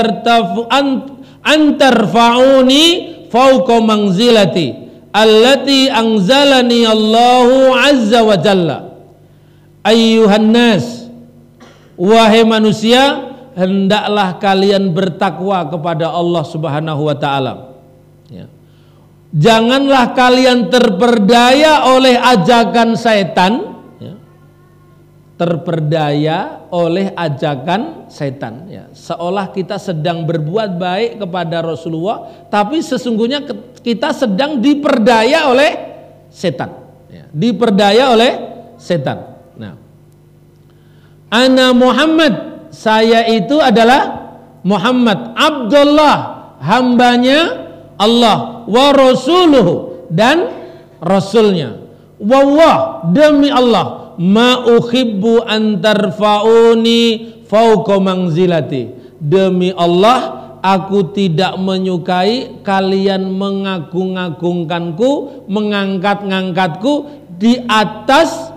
antarfa'uni fawqa manzilati allati anzalani Allahu azza wa jalla. Ayyuhan nas, wahai manusia, hendaklah kalian bertakwa kepada Allah Subhanahu wa taala ya. Janganlah kalian terperdaya oleh ajakan setan ya. Terperdaya oleh ajakan setan ya. Seolah kita sedang berbuat baik kepada Rasulullah, tapi sesungguhnya kita sedang diperdaya oleh setan ya. Diperdaya oleh setan. Nah, ana Muhammad, saya itu adalah Muhammad, Abdullah, hambanya Allah, wa rasuluhu, dan rasulnya. Wallah, demi Allah, ma uhibbu an tarfa'uni fauqa manzilati. Demi Allah, aku tidak menyukai kalian mengagung-agungkanku, mengangkat-ngangkatku di atas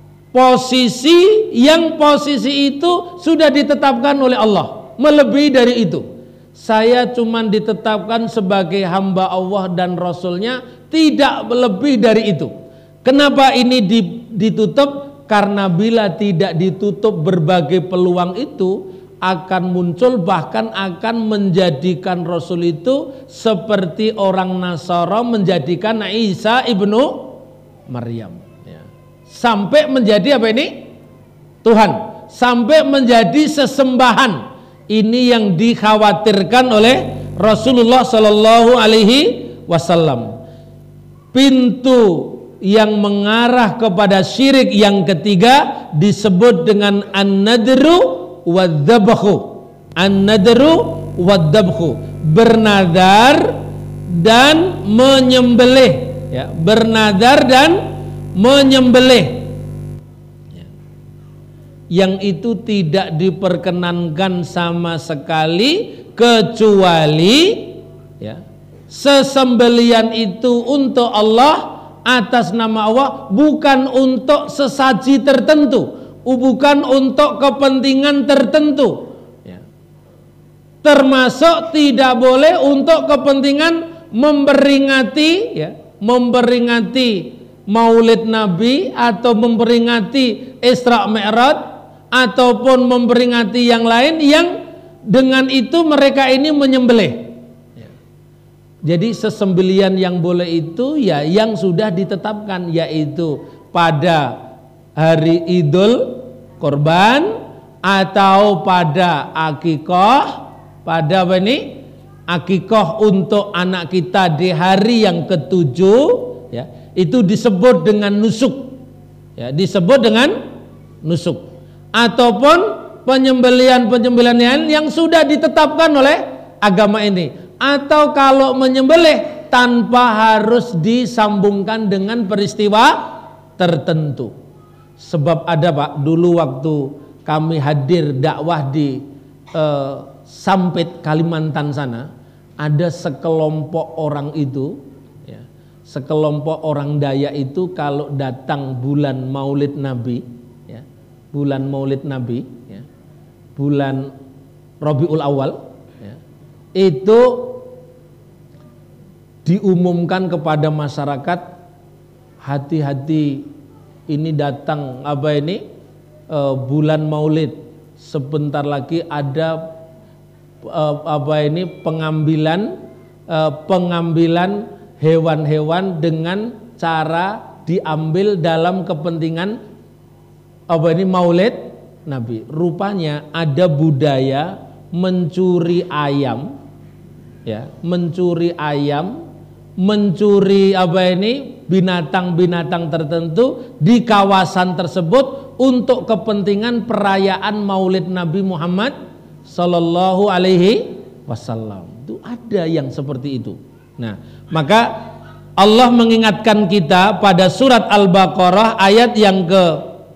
posisi yang posisi itu sudah ditetapkan oleh Allah. Melebihi dari itu, saya cuma ditetapkan sebagai hamba Allah dan Rasulnya, tidak lebih dari itu. Kenapa ini ditutup? Karena bila tidak ditutup berbagai peluang itu akan muncul, bahkan akan menjadikan Rasul itu seperti orang Nasara menjadikan Isa ibnu Maryam, ya. Sampai menjadi apa ini? Tuhan, sampai menjadi sesembahan. Ini yang dikhawatirkan oleh Rasulullah Shallallahu Alaihi Wasallam. Pintu yang mengarah kepada syirik yang ketiga disebut dengan an-nadru wadzabhu. An-nadru wadzabhu, bernadar dan menyembelih, ya, bernadar dan menyembelih, ya. Yang itu tidak diperkenankan sama sekali kecuali, ya, sesembelian itu untuk Allah atas nama Allah, bukan untuk sesaji tertentu, bukan untuk kepentingan tertentu, ya. Termasuk tidak boleh untuk kepentingan memperingati, ya, memperingati Maulid Nabi atau memperingati Isra Mi'raj ataupun memperingati yang lain yang dengan itu mereka ini menyembelih. Jadi sesembelian yang boleh itu ya yang sudah ditetapkan, yaitu pada hari Idul Kurban atau pada akikah, pada apa ini? Akikah untuk anak kita di hari yang ketujuh, ya, itu disebut dengan nusuk, ya, disebut dengan nusuk. Ataupun penyembelian-penyembelian yang sudah ditetapkan oleh agama ini. Atau kalau menyembelih tanpa harus disambungkan dengan peristiwa tertentu. Sebab ada, Pak, dulu waktu kami hadir dakwah di Sampit, Kalimantan sana, ada sekelompok orang itu, ya, sekelompok orang Dayak itu kalau datang bulan Maulid Nabi, ya, bulan Maulid Nabi, ya, bulan Rabiul Awal, ya, itu diumumkan kepada masyarakat, hati-hati, ini datang apa ini bulan Maulid, sebentar lagi ada apa ini pengambilan hewan-hewan dengan cara diambil dalam kepentingan apa ini Maulid Nabi. Rupanya ada budaya mencuri ayam, ya, mencuri ayam, mencuri apa ini binatang-binatang tertentu di kawasan tersebut untuk kepentingan perayaan Maulid Nabi Muhammad Sallallahu Alaihi Wasallam. Itu ada yang seperti itu. Nah, maka Allah mengingatkan kita pada surat Al-Baqarah ayat yang ke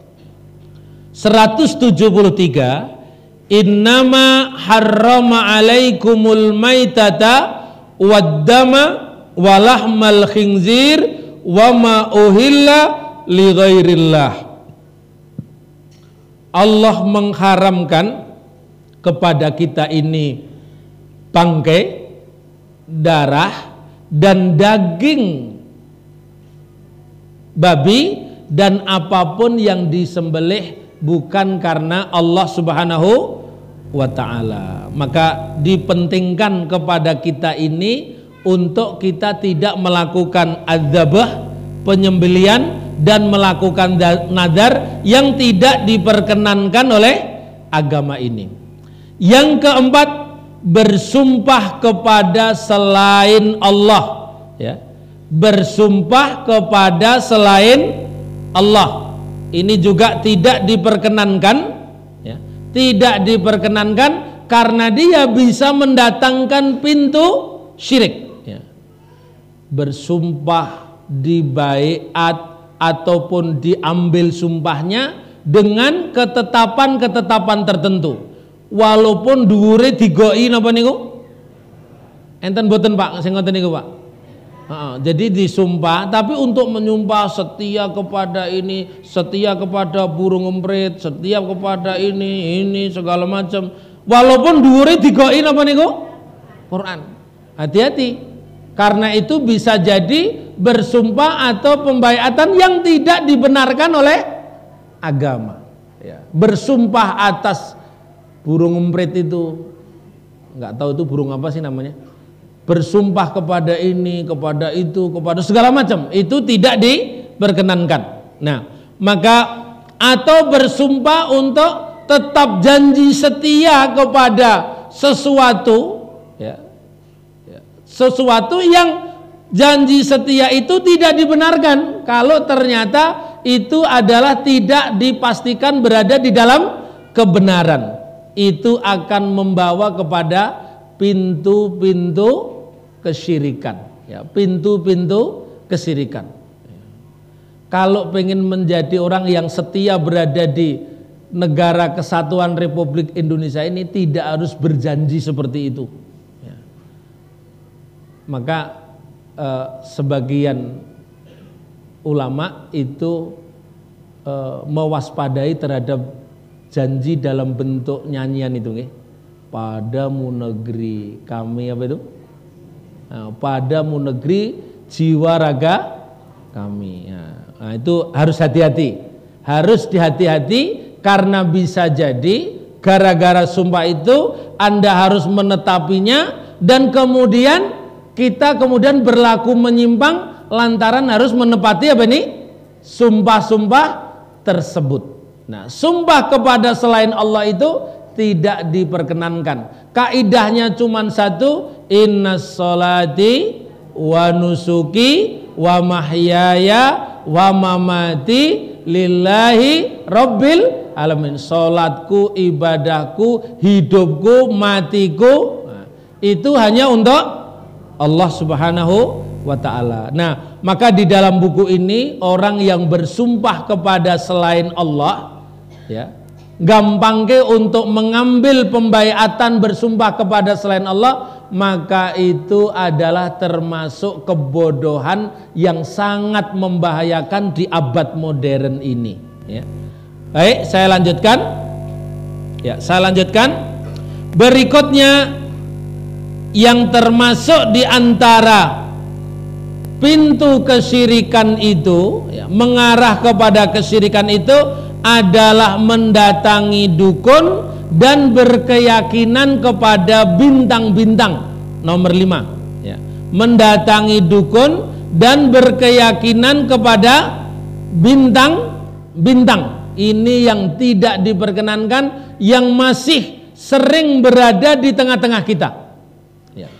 173, innama harrama alaikumul maitata waddama walahmal khinzir wa ma uhilla li ghairillah. Allah mengharamkan kepada kita ini bangkai, darah dan daging babi dan apapun yang disembelih bukan karena Allah Subhanahu wa ta'ala. Maka dipentingkan kepada kita ini untuk kita tidak melakukan adzabah, penyembelian, dan melakukan nadar yang tidak diperkenankan oleh agama ini. Yang keempat, bersumpah kepada selain Allah, ya, bersumpah kepada selain Allah. Ini juga tidak diperkenankan, ya, tidak diperkenankan karena dia bisa mendatangkan pintu syirik, ya. bersumpah di baiat ataupun diambil sumpahnya dengan ketetapan-ketetapan tertentu. Walaupun dhuwure digoi napa niku? Enten boten Pak, sing ngoten niku Pak. Jadi disumpah, tapi untuk menyumpah setia kepada ini, setia kepada burung emprit, setia kepada ini segala macam. Walaupun dhuwure digoi napa niku? Quran. Hati-hati. Karena itu bisa jadi bersumpah atau pembaiatan yang tidak dibenarkan oleh agama. Ya. Bersumpah atas burung emprit itu, nggak tahu itu burung apa sih namanya. Bersumpah kepada ini, kepada itu, kepada segala macam, itu tidak diperkenankan. Nah, maka atau bersumpah untuk tetap janji setia kepada sesuatu, ya, sesuatu yang janji setia itu tidak dibenarkan kalau ternyata itu adalah tidak dipastikan berada di dalam kebenaran. Itu akan membawa kepada pintu-pintu kesyirikan, ya, pintu-pintu kesyirikan. Kalau pengen menjadi orang yang setia berada di negara kesatuan Republik Indonesia ini, tidak harus berjanji seperti itu. Ya. Maka sebagian ulama itu mewaspadai terhadap janji dalam bentuk nyanyian itu, nggih. Padamu negeri kami apa itu? Nah, padamu negeri jiwa raga kami. Nah, itu harus hati-hati, harus dihati-hati karena bisa jadi gara-gara sumpah itu Anda harus menetapinya dan kemudian kita kemudian berlaku menyimpang lantaran harus menepati apa ini? Sumpah-sumpah tersebut. Nah, sumpah kepada selain Allah itu tidak diperkenankan. Kaidahnya cuma satu, innas sholati wa nusuki wa mahyaya wa mamati lillahi rabbil alamin. Salatku, ibadahku, hidupku, matiku, itu hanya untuk Allah Subhanahu wa ta'ala. Nah, maka di dalam buku ini orang yang bersumpah kepada selain Allah, ya, gampangke untuk mengambil pembaiatan bersumpah kepada selain Allah, maka itu adalah termasuk kebodohan yang sangat membahayakan di abad modern ini, ya. Baik, saya lanjutkan. Ya, saya lanjutkan. Berikutnya yang termasuk di antara pintu kesyirikan itu, ya, mengarah kepada kesyirikan itu adalah mendatangi dukun dan berkeyakinan kepada bintang-bintang. Nomor 5, ya. Mendatangi dukun dan berkeyakinan kepada bintang-bintang. Ini yang tidak diperkenankan, yang masih sering berada di tengah-tengah kita. Ya.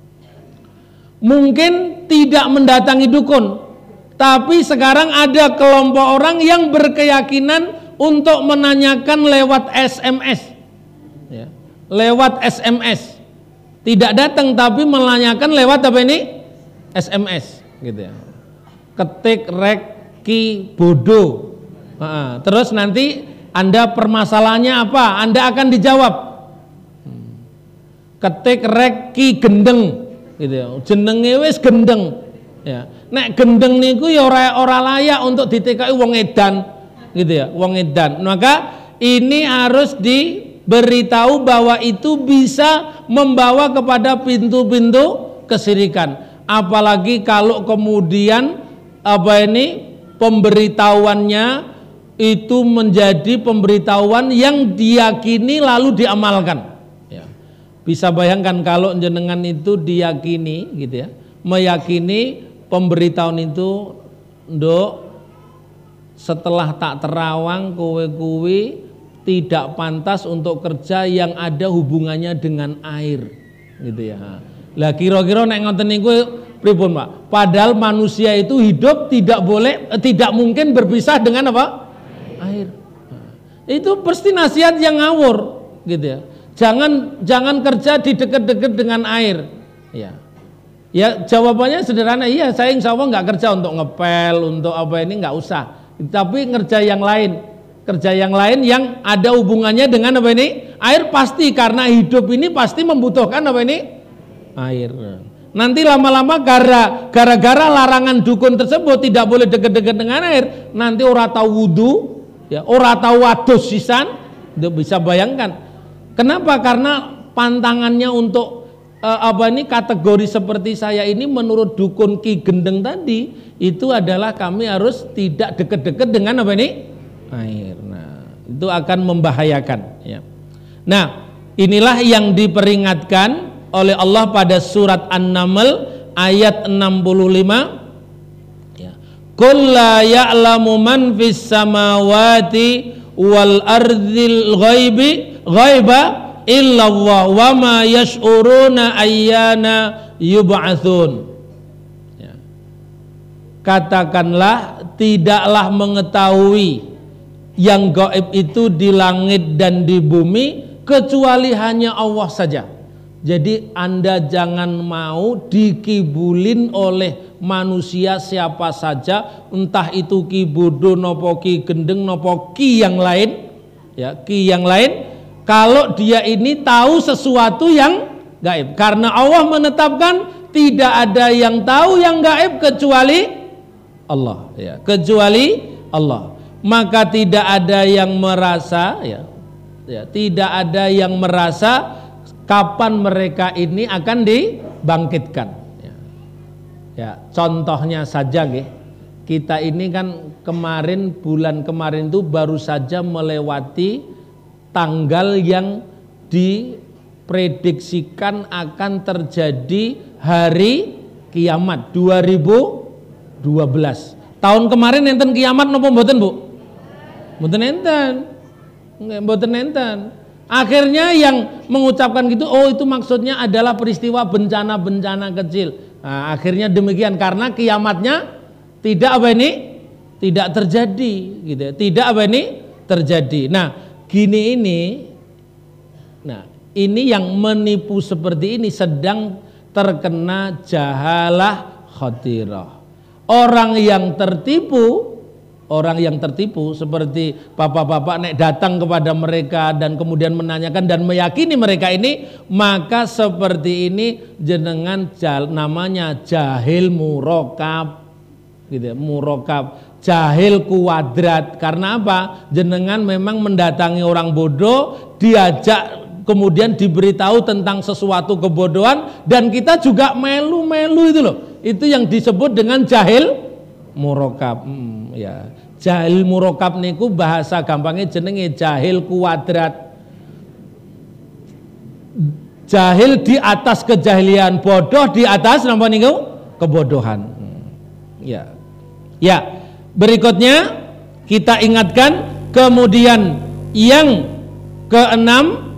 Mungkin tidak mendatangi dukun, tapi sekarang ada kelompok orang yang berkeyakinan untuk menanyakan lewat SMS, ya, lewat SMS, tidak datang tapi menanyakan lewat apa ini? SMS, gitu ya. Ketik reki bodoh, terus nanti Anda permasalahannya apa? Anda akan dijawab. Ketik reki gendeng, gitu ya. Jenenge wis gendeng. Ya, nek gendeng niku ya ora layak untuk ditekai wong edan, gitu ya, wong edan. Maka ini harus diberitahu bahwa itu bisa membawa kepada pintu-pintu kesyirikan. Apalagi kalau kemudian apa ini pemberitahuannya itu menjadi pemberitahuan yang diyakini lalu diamalkan. Ya. Bisa bayangkan kalau jenengan itu diyakini, gitu ya, meyakini pemberitahuan itu, nduk, setelah tak terawang kowe kuwi tidak pantas untuk kerja yang ada hubungannya dengan air, gitu ya. Lah kira-kira nek ngoten niku pripun, Pak? Padahal manusia itu hidup tidak mungkin berpisah dengan apa? Air. Itu pasti nasihat yang ngawur, gitu ya. Jangan kerja di dekat-dekat dengan air, ya. Ya jawabannya sederhana, iya saya insya Allah nggak kerja untuk ngepel, untuk apa ini nggak usah. Tapi ngerja yang lain, kerja yang lain yang ada hubungannya dengan apa ini? Air pasti, karena hidup ini pasti membutuhkan apa ini? Air. Nanti lama-lama gara-gara larangan dukun tersebut tidak boleh deket-deket dengan air, nanti ora tahu wudu, ya, ora tahu wadus sisan, bisa bayangkan. Kenapa? Karena pantangannya untuk kategori seperti saya ini menurut dukun Ki Gendeng tadi itu adalah kami harus tidak deket-deket dengan apa ini? Air. Nah, itu akan membahayakan, ya. Nah, inilah yang diperingatkan oleh Allah pada surat An-Naml ayat 65, ya. Qul la ya'lamu man fis samawati wal ardhil ghaiba illallah wa ma yash'uruna ayyana yub'atsun. Ya. Katakanlah, tidaklah mengetahui yang gaib itu di langit dan di bumi kecuali hanya Allah saja. Jadi Anda jangan mau dikibulin oleh manusia siapa saja, entah itu Ki Bodo nopo Ki Gendeng nopo Ki yang lain, ya, Ki yang lain, kalau dia ini tahu sesuatu yang gaib. Karena Allah menetapkan tidak ada yang tahu yang gaib kecuali Allah, ya, kecuali Allah. Maka tidak ada yang merasa, ya, tidak ada yang merasa kapan mereka ini akan dibangkitkan. Ya, contohnya saja, kita ini kan bulan kemarin itu baru saja melewati tanggal yang diprediksikan akan terjadi hari kiamat 2012. Tahun kemarin enten kiamat napa mboten, Bu? Mboten enten. Nggih, mboten enten. Akhirnya yang mengucapkan gitu, oh itu maksudnya adalah peristiwa bencana-bencana kecil. Nah, akhirnya demikian, karena kiamatnya tidak apa ini? Tidak terjadi, gitu ya. Tidak apa ini? Terjadi. Nah, gini ini, nah ini yang menipu seperti ini sedang terkena jahalah khatirah. Orang yang tertipu seperti bapak-bapak nek datang kepada mereka dan kemudian menanyakan dan meyakini mereka ini, maka seperti ini jenengan namanya jahil murokab, gitu ya, murokab. Jahil kuadrat. Karena apa? Jenengan memang mendatangi orang bodoh, diajak, kemudian diberitahu tentang sesuatu kebodohan, dan kita juga melu-melu itu loh. Itu yang disebut dengan jahil murokab. Ya. Jahil murokab niku bahasa gampangnya jenenge jahil kuadrat. Jahil di atas kejahilian, bodoh di atas napa niku? Kebodohan. Ya. Ya. Berikutnya kita ingatkan, kemudian yang keenam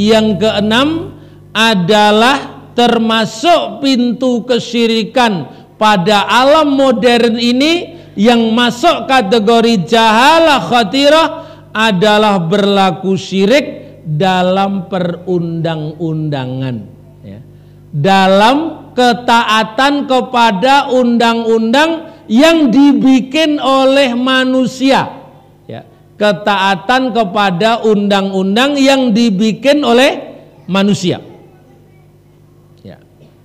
adalah termasuk pintu kesyirikan pada alam modern ini yang masuk kategori jahalah khatirah adalah berlaku syirik dalam perundang-undangan, ya. Dalam ketaatan kepada undang-undang yang dibikin oleh manusia, ya. Ketaatan kepada undang-undang yang dibikin oleh manusia, ya.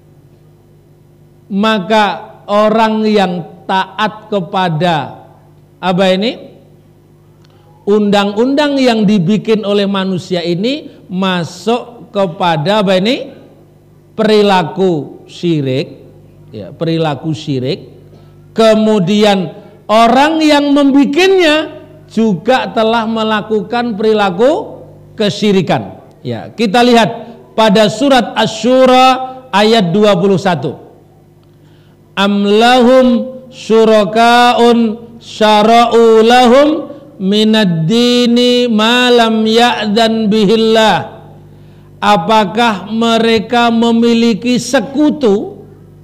Maka orang yang taat kepada apa ini? Undang-undang yang dibikin oleh manusia ini masuk kepada apa ini? Perilaku syirik, ya, perilaku syirik. Kemudian orang yang membikinnya juga telah melakukan perilaku kesyirikan. Ya, kita lihat pada surat Asy-Syura ayat 21. Am lahum syurakaun syara'u lahum minad-dini ma lam ya'dzan bihillah. Apakah mereka memiliki sekutu,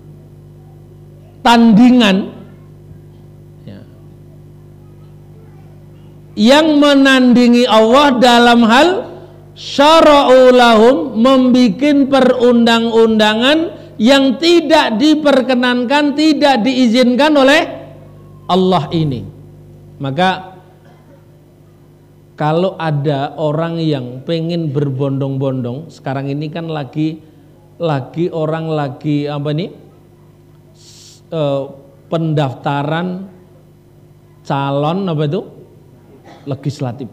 tandingan, yang menandingi Allah dalam hal syara'u lahum, membikin perundang-undangan yang tidak diperkenankan, tidak diizinkan oleh Allah ini. Maka kalau ada orang yang pengen berbondong-bondong, sekarang ini kan lagi orang lagi apa nih? Pendaftaran calon apa itu? Legislatif.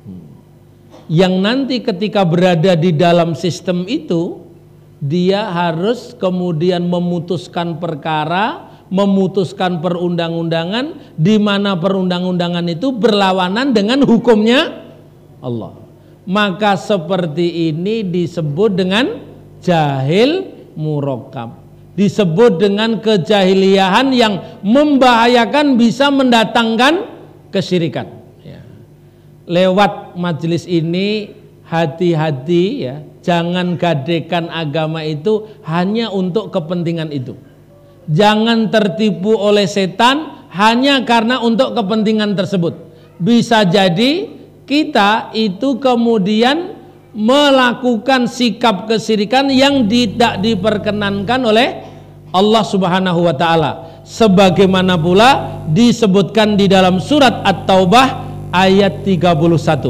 Yang nanti ketika berada di dalam sistem itu, dia harus kemudian memutuskan perkara, memutuskan perundang-undangan, di mana perundang-undangan itu berlawanan dengan hukumnya Allah. Maka seperti ini disebut dengan jahil murakkab, disebut dengan kejahiliahan yang membahayakan, bisa mendatangkan kesyirikan. Ya. Lewat majelis ini hati-hati ya, jangan gadekan agama itu hanya untuk kepentingan itu. Jangan tertipu oleh setan hanya karena untuk kepentingan tersebut. Bisa jadi kita itu kemudian melakukan sikap kesyirikan yang tidak diperkenankan oleh Allah Subhanahu wa taala. Sebagaimana pula disebutkan di dalam surat At-Taubah ayat 31.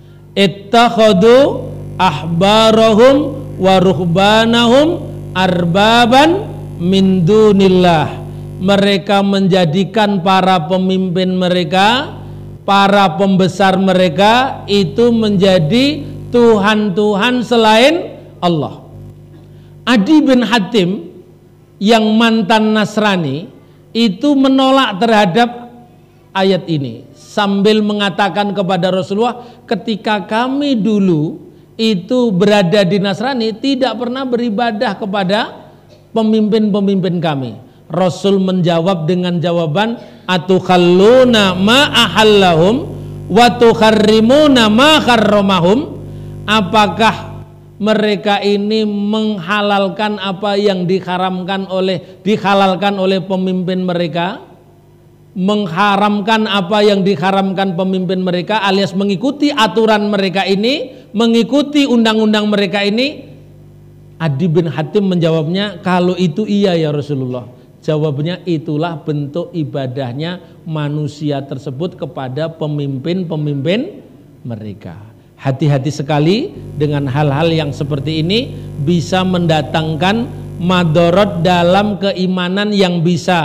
Ittakhadhu ahbarahum wa ruhbanahum arbaban min dunillah. Mereka menjadikan para pemimpin mereka, para pembesar mereka itu menjadi Tuhan-Tuhan selain Allah. Adi bin Hatim yang mantan Nasrani itu menolak terhadap ayat ini sambil mengatakan kepada Rasulullah, ketika kami dulu itu berada di Nasrani tidak pernah beribadah kepada pemimpin-pemimpin kami. Rasul menjawab dengan jawaban, atukhalluna ma ahallahum wa tukharrimuna ma harramahum. Apakah mereka ini menghalalkan apa yang dihalalkan oleh pemimpin mereka, mengharamkan apa yang diharamkan pemimpin mereka, alias mengikuti aturan mereka ini, mengikuti undang-undang mereka ini? Adi bin Hatim menjawabnya, kalau itu iya ya Rasulullah. Jawabnya, itulah bentuk ibadahnya manusia tersebut kepada pemimpin-pemimpin mereka. Hati-hati sekali dengan hal-hal yang seperti ini, bisa mendatangkan madorot dalam keimanan yang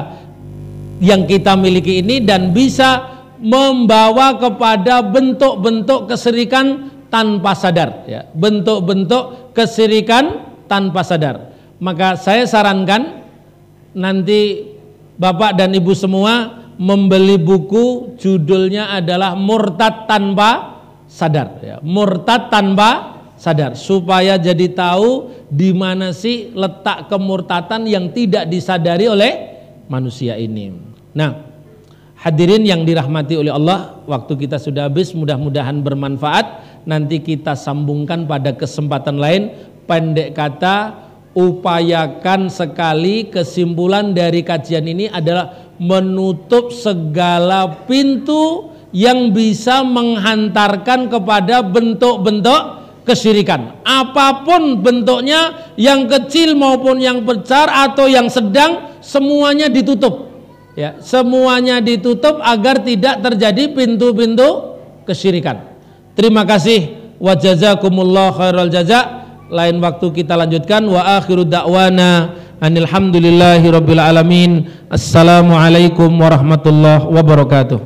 kita miliki ini, dan bisa membawa kepada bentuk-bentuk kesyirikan tanpa sadar ya, bentuk-bentuk kesyirikan tanpa sadar. Maka saya sarankan nanti Bapak dan Ibu semua membeli buku, judulnya adalah Murtad Tanpa Sadar ya. Murtad tanpa sadar, supaya jadi tahu di mana sih letak kemurtatan yang tidak disadari oleh manusia ini. Nah, hadirin yang dirahmati oleh Allah, waktu kita sudah habis, mudah-mudahan bermanfaat. Nanti kita sambungkan pada kesempatan lain. Pendek kata, upayakan sekali, kesimpulan dari kajian ini adalah menutup segala pintu yang bisa menghantarkan kepada bentuk-bentuk kesyirikan. Apapun bentuknya, yang kecil maupun yang besar atau yang sedang, semuanya ditutup. Ya, semuanya ditutup agar tidak terjadi pintu-pintu kesyirikan. Terima kasih. Wa jazakumullah khairal jaza. Lain waktu kita lanjutkan. Wa akhiru da'wana anilhamdulillahi rabbil alamin. Assalamualaikum warahmatullahi wabarakatuh.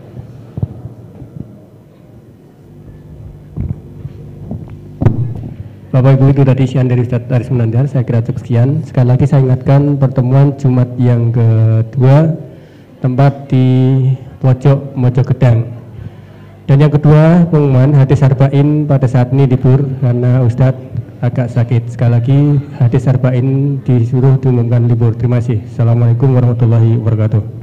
Bapak Ibu, itu tadi sian dari Ustadz Aris Munandar. Saya kira cukup sekian. Sekali lagi saya ingatkan, pertemuan Jumat yang kedua tempat di pojok Mojogedang. Dan yang kedua, pengumuman hadis arba'in pada saat ini libur karena Ustadz agak sakit. Sekali lagi hadis arba'in disuruh diumumkan libur. Terima kasih. Assalamualaikum warahmatullahi wabarakatuh.